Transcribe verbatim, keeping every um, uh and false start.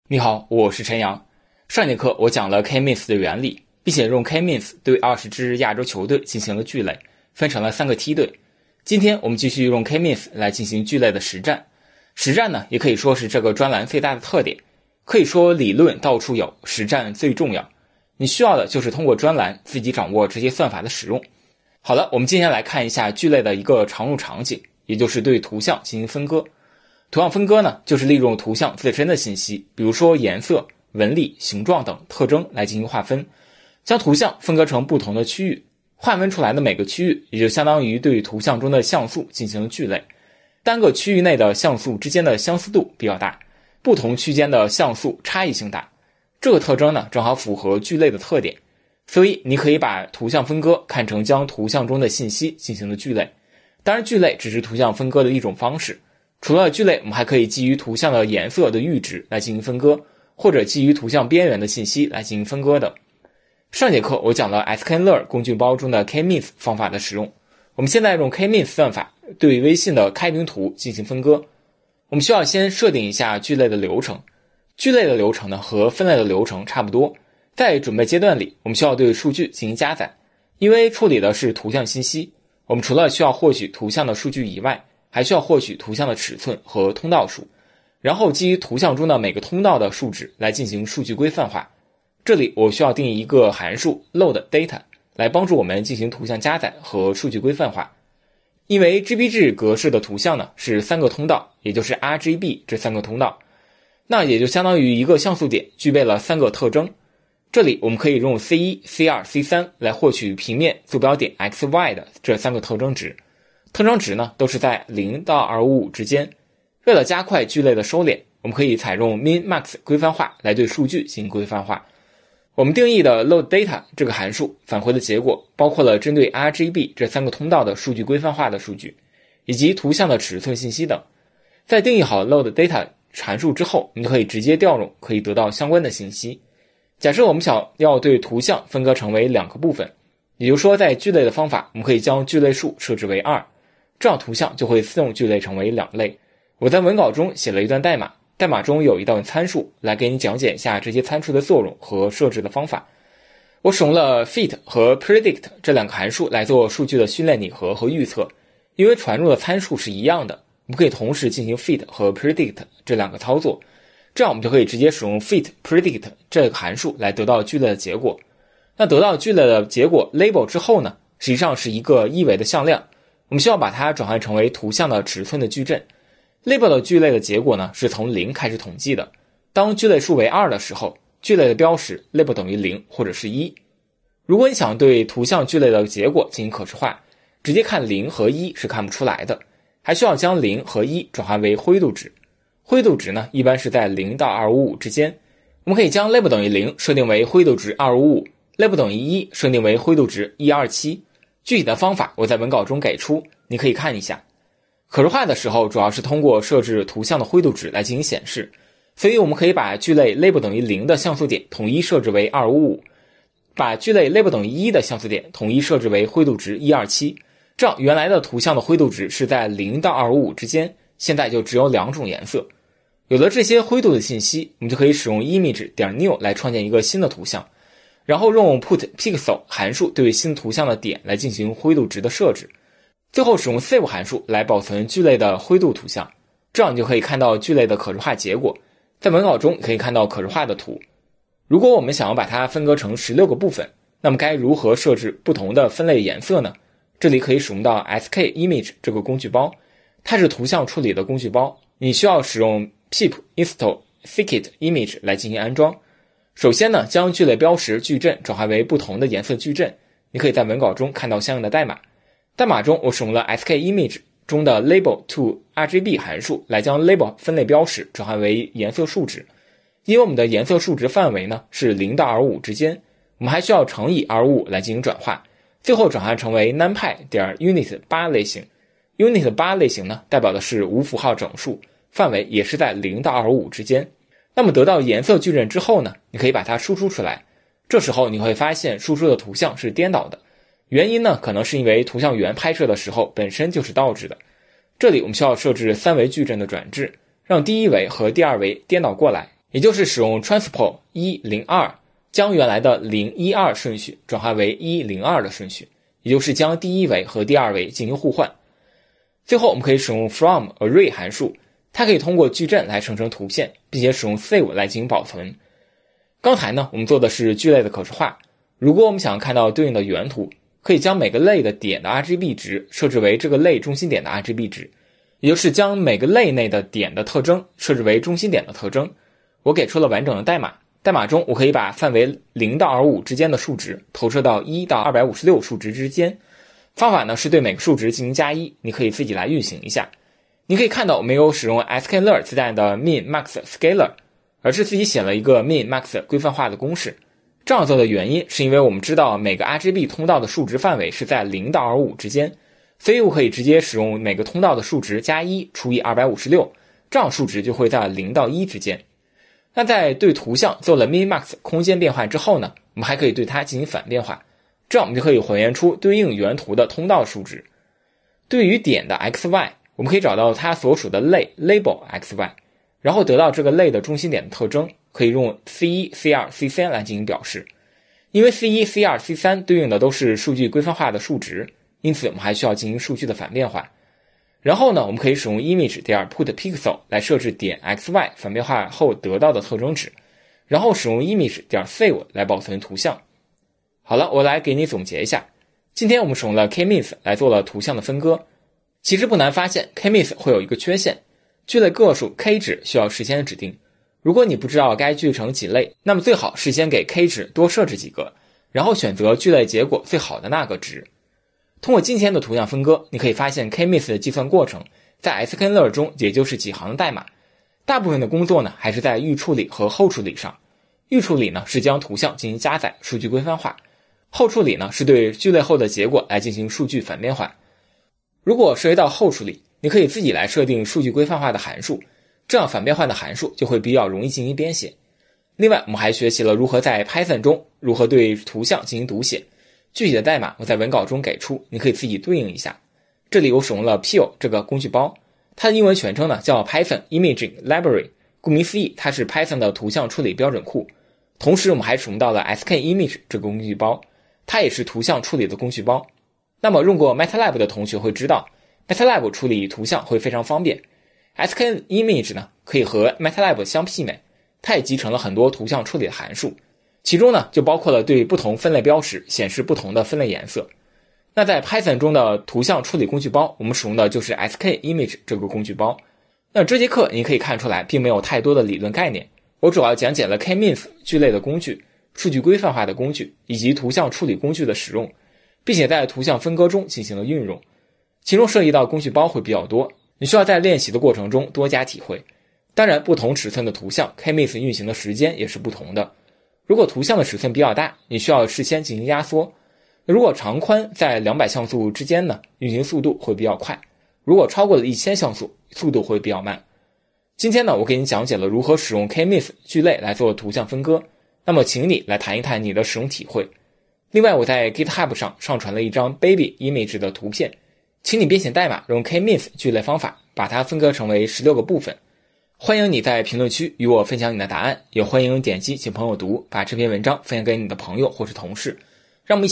你好，我是陈阳。上节课我讲了 K-means 的原理，并且用 K-means 对二十支亚洲球队进行了聚类，分成了三个梯队。今天我们继续用 K-means 来进行聚类的实战。实战呢，也可以说是这个专栏最大的特点。可以说理论到处有，实战最重要。你需要的就是通过专栏自己掌握这些算法的使用。好了，我们今天来看一下聚类的一个常用场景，也就是对图像进行分割。图像分割呢，就是利用图像自身的信息，比如说颜色、纹理、形状等特征来进行划分，将图像分割成不同的区域，划分出来的每个区域也就相当于对图像中的像素进行了聚类。单个区域内的像素之间的相似度比较大，不同区间的像素差异性大，这个特征呢正好符合聚类的特点，所以你可以把图像分割看成将图像中的信息进行了聚类。当然聚类只是图像分割的一种方式，除了聚类，我们还可以基于图像的颜色的阈值来进行分割，或者基于图像边缘的信息来进行分割的。上节课我讲了 sklearn 工具包中的 K-means 方法的使用，我们现在用 K-means 算法对微信的开屏图进行分割。我们需要先设定一下聚类的流程，聚类的流程呢和分类的流程差不多。在准备阶段里，我们需要对数据进行加载，因为处理的是图像信息，我们除了需要获取图像的数据以外，还需要获取图像的尺寸和通道数，然后基于图像中的每个通道的数值来进行数据规范化。这里我需要定义一个函数 load data 来帮助我们进行图像加载和数据规范化。因为 G P G 格式的图像呢是三个通道，也就是 R G B 这三个通道，那也就相当于一个像素点具备了三个特征。这里我们可以用 C 一、C 二、C 三 来获取平面坐标点 X Y 的这三个特征值。特征值呢都是在零到二百五十五之间。为了加快聚类的收敛，我们可以采用 min-max 规范化来对数据进行规范化。我们定义的 load data 这个函数返回的结果包括了针对 R G B 这三个通道的数据规范化的数据，以及图像的尺寸信息等。在定义好 load data 函数之后，我们就可以直接调用，可以得到相关的信息。假设我们想要对图像分割成为两个部分，也就是说在聚类的方法，我们可以将聚类数设置为二，这样图像就会自动聚类成为两类。我在文稿中写了一段代码，代码中有一段参数，来给你讲解一下这些参数的作用和设置的方法。我使用了 fit 和 predict 这两个函数来做数据的训练拟合和预测，因为传入的参数是一样的，我们可以同时进行 fit 和 predict 这两个操作，这样我们就可以直接使用 fit predict 这个函数来得到聚类的结果。那得到聚类的结果 label 之后呢，实际上是一个一维的向量，我们需要把它转换成为图像的尺寸的矩阵。label 的聚类的结果呢是从零开始统计的，当聚类数为二的时候，聚类的标识 label 等于零或者是一。如果你想对图像聚类的结果进行可视化，直接看零和一是看不出来的，还需要将零和一转化为灰度值。灰度值呢一般是在零到二百五十五之间，我们可以将 label 等于零设定为灰度值二百五十五， label 等于一设定为灰度值一百二十七。具体的方法我在文稿中给出，你可以看一下。可视化的时候主要是通过设置图像的灰度值来进行显示，所以我们可以把聚类 label 等于零的像素点统一设置为二百五十五，把聚类 label 等于一的像素点统一设置为灰度值一百二十七，这样原来的图像的灰度值是在零到二百五十五之间，现在就只有两种颜色。有了这些灰度的信息，我们就可以使用 image.new 来创建一个新的图像，然后用 putPixel 函数对新图像的点来进行灰度值的设置，最后使用 save 函数来保存聚类的灰度图像，这样你就可以看到聚类的可视化结果。在文稿中可以看到可视化的图。如果我们想要把它分割成十六个部分，那么该如何设置不同的分类颜色呢？这里可以使用到 skimage 这个工具包，它是图像处理的工具包，你需要使用 pip install scikit image 来进行安装。首先呢，将聚类标识矩阵转化为不同的颜色矩阵，你可以在文稿中看到相应的代码。代码中我使用了 skimage 中的 label to R G B 函数来将 label 分类标识转换为颜色数值。因为我们的颜色数值范围呢是零到二百五十五之间，我们还需要乘以二百五十五来进行转化，最后转换成为 numpy.unit 八 类型。unit 八 类型呢代表的是无符号整数，范围也是在零到二百五十五之间。那么得到颜色矩阵之后呢，你可以把它输出出来，这时候你会发现输出的图像是颠倒的，原因呢可能是因为图像源拍摄的时候本身就是倒置的。这里我们需要设置三维矩阵的转置，让第一维和第二维颠倒过来， 也就是使用 transpose 一零二将原来的零一二顺序转化为一零二的顺序，也就是将第一维和第二维进行互换。最后我们可以使用 from array 函数，它可以通过矩阵来生成图片，并且使用 save 来进行保存。刚才呢，我们做的是聚类的可视化。如果我们想看到对应的原图，可以将每个类的点的 R G B 值设置为这个类中心点的 R G B 值，也就是将每个类内的点的特征设置为中心点的特征。我给出了完整的代码，代码中我可以把范围零到二五之间的数值投射到一到二百五十六数值之间。方法呢是对每个数值进行加一，你可以自己来运行一下。你可以看到我没有使用 sklearn 自带的 min max scalar， 而是自己写了一个 min max 规范化的公式。这样做的原因是因为我们知道每个 R G B 通道的数值范围是在零到二百五十之间，所以我可以直接使用每个通道的数值加一除以二百五十六，这样数值就会在零到一之间。那在对图像做了 min max 空间变换之后呢，我们还可以对它进行反变化，这样我们就可以还原出对应原图的通道数值。对于点的 xy， 我们可以找到它所属的类 label xy， 然后得到这个类的中心点的特征，可以用 C 一 C 二 C 三 来进行表示。因为 C 一 C 二 C 三 对应的都是数据规范化的数值，因此我们还需要进行数据的反变化。然后呢，我们可以使用 image.putPixel 来设置点 xy 反变化后得到的特征值，然后使用 image.save 来保存图像。好了，我来给你总结一下。今天我们使用了 K-means 来做了图像的分割。其实不难发现 K-means 会有一个缺陷，聚类个数 K 值需要事先指定。如果你不知道该聚成几类，那么最好事先给 K 值多设置几个，然后选择聚类结果最好的那个值。通过今天的图像分割，你可以发现 K-means 的计算过程在 sklearn 中也就是几行代码，大部分的工作呢还是在预处理和后处理上。预处理呢是将图像进行加载，数据规范化；后处理呢是对聚类后的结果来进行数据反变化。如果涉及到后处理，你可以自己来设定数据规范化的函数，这样反变换的函数就会比较容易进行编写。另外我们还学习了如何在 Python 中如何对图像进行读写，具体的代码我在文稿中给出，你可以自己对应一下。这里我使用了 Peel 这个工具包，它的英文全称呢叫 Python Imaging Library， 顾名思义它是 Python 的图像处理标准库。同时我们还使用到了 skimage 这个工具包，它也是图像处理的工具包。那么用过 MATLAB 的同学会知道 MATLAB 处理图像会非常方便， skimage 呢可以和 MATLAB 相媲美，它也集成了很多图像处理的函数，其中呢就包括了对不同分类标识显示不同的分类颜色。那在 Python 中的图像处理工具包，我们使用的就是 skimage 这个工具包。那这节课你可以看出来并没有太多的理论概念，我主要讲解了 K-means 聚类的工具、数据规范化的工具以及图像处理工具的使用，并且在图像分割中进行了运用，其中涉及到工具包会比较多，你需要在练习的过程中多加体会。当然不同尺寸的图像 K-means 运行的时间也是不同的，如果图像的尺寸比较大，你需要事先进行压缩，如果长宽在两百像素之间呢，运行速度会比较快，如果超过了一千像素，速度会比较慢。今天呢，我给你讲解了如何使用 K-means 聚类来做图像分割，那么请你来谈一谈你的使用体会。另外我在 GitHub 上上传了一张 Baby Image 的图片，请你编写代码用 K-means 聚类方法把它分割成为十六个部分。欢迎你在评论区与我分享你的答案，也欢迎点击请朋友读，把这篇文章分享给你的朋友或是同事。让我们一起